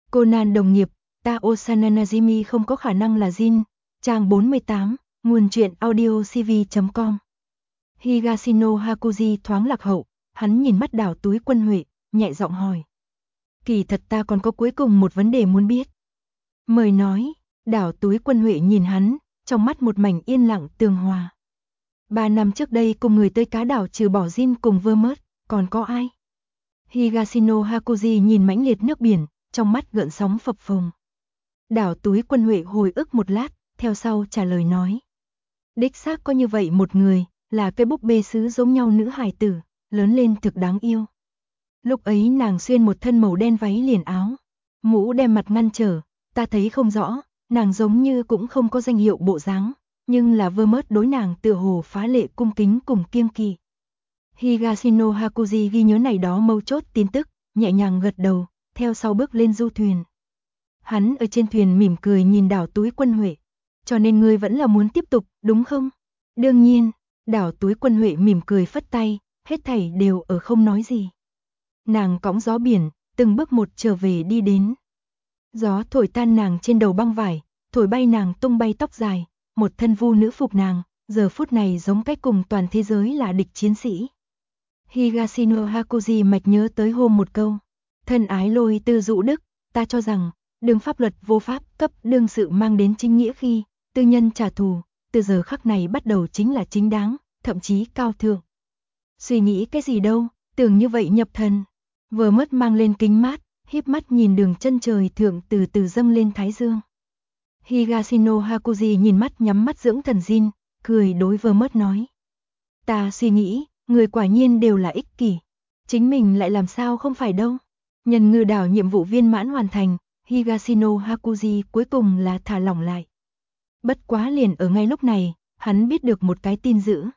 Conan đồng nghiệp, Ta Osana Najimi không có khả năng là Jin. Trang 48, nguồn truyện audio cv.com. Higashino Hakuji thoáng lạc hậu, hắn nhìn mắt Đảo Túi Quân Huệ, nhẹ giọng hỏi. Kỳ thật ta còn có cuối cùng một vấn đề muốn biết. Mời nói, Đảo Túi Quân Huệ nhìn hắn, trong mắt một mảnh yên lặng tường hòa. 3 năm trước đây cùng người tới cá đảo trừ bỏ Jin cùng Vermouth, còn có ai? Higashino Hakuji nhìn mãnh liệt nước biển, trong mắt gợn sóng phập phồng. Đảo Túi Quân Huệ hồi ức một lát, theo sau trả lời nói. Đích xác có như vậy một người, là cái búp bê sứ giống nhau nữ hài tử, lớn lên thực đáng yêu. Lúc ấy nàng xuyên một thân màu đen váy liền áo, mũ đem mặt ngăn trở, ta thấy không rõ, nàng giống như cũng không có danh hiệu bộ dáng, nhưng là Vermouth đối nàng tựa hồ phá lệ cung kính cùng kiêng kỵ. Higashino Hakuji ghi nhớ này đó mấu chốt tin tức, nhẹ nhàng gật đầu, theo sau bước lên du thuyền. Hắn ở trên thuyền mỉm cười nhìn Đảo Túi Quân Huệ. Cho nên ngươi vẫn là muốn tiếp tục, đúng không? Đương nhiên, Đảo Túi Quân Huệ mỉm cười phất tay, hết thảy đều ở không nói gì. Nàng cõng gió biển, từng bước một trở về đi đến. Gió thổi tan nàng trên đầu băng vải, thổi bay nàng tung bay tóc dài, một thân vu nữ phục nàng, giờ phút này giống cách cùng toàn thế giới là địch chiến sĩ. Higashino Hakuji mạch nhớ tới hôm một câu. Thân ái Lôi Tư Dụ Đức, ta cho rằng, đương pháp luật vô pháp cấp đương sự mang đến chính nghĩa khi, tư nhân trả thù, từ giờ khắc này bắt đầu chính là chính đáng, thậm chí cao thượng. Suy nghĩ cái gì đâu, tưởng như vậy nhập thần. Vermouth mang lên kính mát, híp mắt nhìn đường chân trời thượng từ từ dâng lên thái dương. Higashino Hakuji nhìn mắt nhắm mắt dưỡng thần Jin, cười đối Vermouth nói. Ta suy nghĩ, người quả nhiên đều là ích kỷ. Chính mình lại làm sao không phải đâu. Nhân ngư đảo nhiệm vụ viên mãn hoàn thành, Higashino Hakuji cuối cùng là thả lỏng lại. Bất quá liền ở ngay lúc này, hắn biết được một cái tin dữ.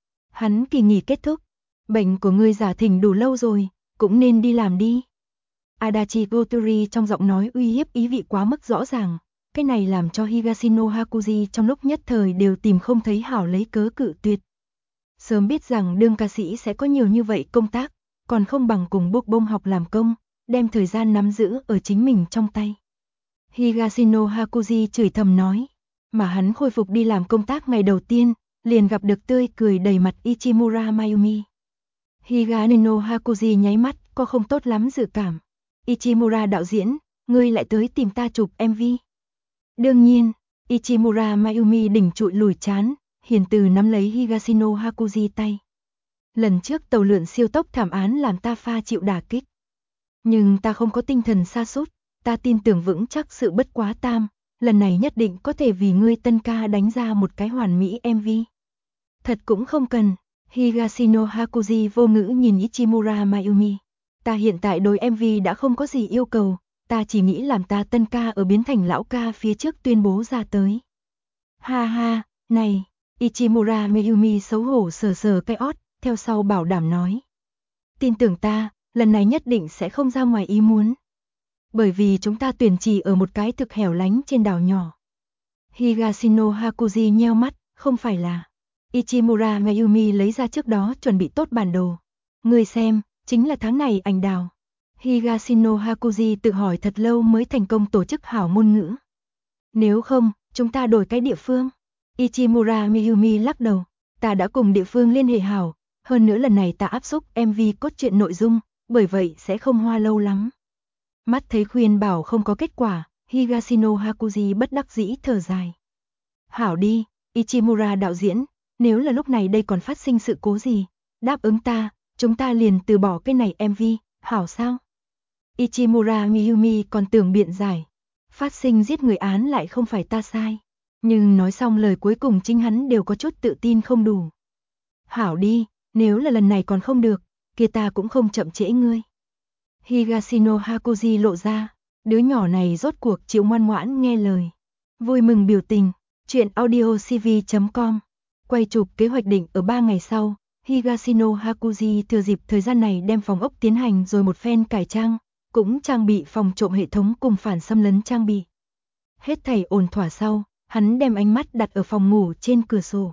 Hắn kỳ nghỉ kết thúc. Bệnh của ngươi giả thỉnh đủ lâu rồi, cũng nên đi làm đi. Adachi Gotori trong giọng nói uy hiếp ý vị quá mức rõ ràng. Cái này làm cho Higashino Hakuji trong lúc nhất thời đều tìm không thấy hảo lấy cớ cự tuyệt. Sớm biết rằng đương ca sĩ sẽ có nhiều như vậy công tác, còn không bằng cùng bốc bông học làm công, đem thời gian nắm giữ ở chính mình trong tay. Higashino Hakuji chửi thầm nói, mà hắn khôi phục đi làm công tác ngày đầu tiên, liền gặp được tươi cười đầy mặt Ichimura Mayumi. Higashino Hakuji nháy mắt, có không tốt lắm dự cảm. Ichimura đạo diễn, ngươi lại tới tìm ta chụp MV. Đương nhiên, Ichimura Mayumi đỉnh trụi lùi chán, hiền từ nắm lấy Higashino Hakuji tay. Lần trước tàu lượn siêu tốc thảm án làm ta pha chịu đả kích. Nhưng ta không có tinh thần sa sút, ta tin tưởng vững chắc sự bất quá tam, lần này nhất định có thể vì ngươi tân ca đánh ra một cái hoàn mỹ MV. Thật cũng không cần, Higashino Hakuji vô ngữ nhìn Ichimura Mayumi. Ta hiện tại đối MV đã không có gì yêu cầu, ta chỉ nghĩ làm ta tân ca ở biến thành lão ca phía trước tuyên bố ra tới. Ha ha, này, Ichimura Mayumi xấu hổ sờ sờ cái ót, theo sau bảo đảm nói. Tin tưởng ta, lần này nhất định sẽ không ra ngoài ý muốn. Bởi vì chúng ta tuyển chỉ ở một cái thực hẻo lánh trên đảo nhỏ. Higashino Hakuji nheo mắt, không phải là. Ichimura Mayumi lấy ra trước đó chuẩn bị tốt bản đồ. Ngươi xem, chính là tháng này anh đào. Higashino Hakuji tự hỏi thật lâu mới thành công tổ chức hảo ngôn ngữ. Nếu không, chúng ta đổi cái địa phương. Ichimura Mayumi lắc đầu, ta đã cùng địa phương liên hệ hảo, hơn nữa lần này ta áp xúc MV cốt truyện nội dung, bởi vậy sẽ không hoa lâu lắm. Mắt thấy khuyên bảo không có kết quả, Higashino Hakuji bất đắc dĩ thở dài. Hảo đi, Ichimura đạo diễn, nếu là lúc này đây còn phát sinh sự cố gì, đáp ứng ta, chúng ta liền từ bỏ cái này MV, hảo sao? Ichimura Mayumi còn tưởng biện giải, phát sinh giết người án lại không phải ta sai. Nhưng nói xong lời cuối cùng chính hắn đều có chút tự tin không đủ. Hảo đi, nếu là lần này còn không được, kia ta cũng không chậm trễ ngươi. Higashino Hakuji lộ ra, đứa nhỏ này rốt cuộc chịu ngoan ngoãn nghe lời. Vui mừng biểu tình, truyện audio cv.com. Quay chụp kế hoạch định ở 3 ngày sau, Higashino Hakuji thừa dịp thời gian này đem phòng ốc tiến hành rồi một phen cải trang, cũng trang bị phòng trộm hệ thống cùng phản xâm lấn trang bị. Hết thảy ổn thỏa sau, hắn đem ánh mắt đặt ở phòng ngủ trên cửa sổ.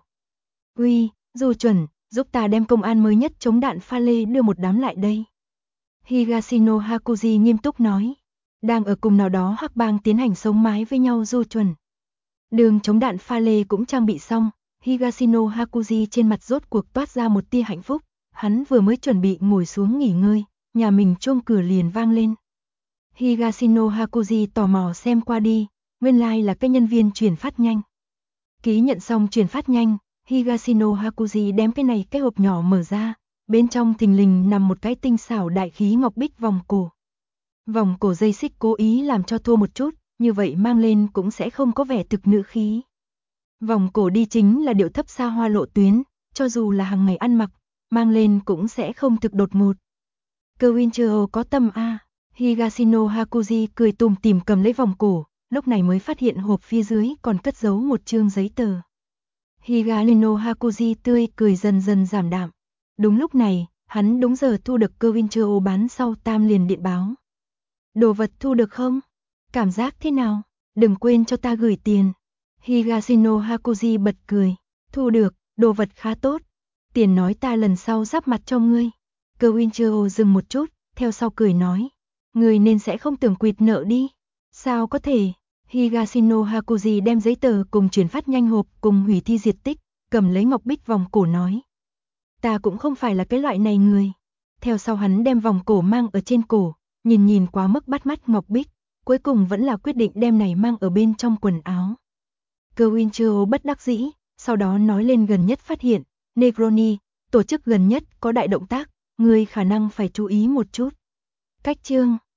Uy, Du Chuẩn, giúp ta đem công an mới nhất chống đạn pha lê đưa một đám lại đây. Higashino Hakuji nghiêm túc nói. đang ở cùng nào đó hắc bang tiến hành sống mái với nhau du chuẩn. Đường chống đạn pha lê cũng trang bị xong, Higashino Hakuji trên mặt rốt cuộc toát ra một tia hạnh phúc, hắn vừa mới chuẩn bị ngồi xuống nghỉ ngơi, nhà mình chuông cửa liền vang lên. Higashino Hakuji tò mò xem qua đi, nguyên lai là cái nhân viên chuyển phát nhanh. Ký nhận xong chuyển phát nhanh, Higashino Hakuji đem cái hộp nhỏ mở ra, bên trong thình lình nằm một cái tinh xảo đại khí ngọc bích vòng cổ. Vòng cổ dây xích cố ý làm cho thô một chút, như vậy mang lên cũng sẽ không có vẻ thực nữ khí. Vòng cổ đi chính là điệu thấp xa hoa lộ tuyến, cho dù là hàng ngày ăn mặc, mang lên cũng sẽ không thực đột ngột. Kawinchiro có tâm a. Higashino Hakuji cười tủm tỉm cầm lấy vòng cổ, lúc này mới phát hiện hộp phía dưới còn cất giấu một chương giấy tờ. Higashino Hakuji tươi cười dần dần giảm đạm. Đúng lúc này, hắn đúng giờ thu được Kawinchiro bán sau tam liền điện báo. Đồ vật thu được không? Cảm giác thế nào? Đừng quên cho ta gửi tiền. Higashino Hakuji bật cười. Thu được, đồ vật khá tốt. Tiền nói ta lần sau giáp mặt cho ngươi. Kawinchiro dừng một chút, theo sau cười nói. Ngươi nên sẽ không tưởng quỵt nợ đi. Sao có thể? Higashino Hakuji đem giấy tờ cùng chuyển phát nhanh hộp cùng hủy thi diệt tích, cầm lấy ngọc bích vòng cổ nói. Ta cũng không phải là cái loại này người. Theo sau hắn đem vòng cổ mang ở trên cổ, nhìn quá mức bắt mắt ngọc bích, cuối cùng vẫn là quyết định đem này mang ở bên trong quần áo. Kawinchiro bất đắc dĩ, sau đó nói lên gần nhất phát hiện, Negroni, tổ chức gần nhất có đại động tác, người khả năng phải chú ý một chút. Cách chương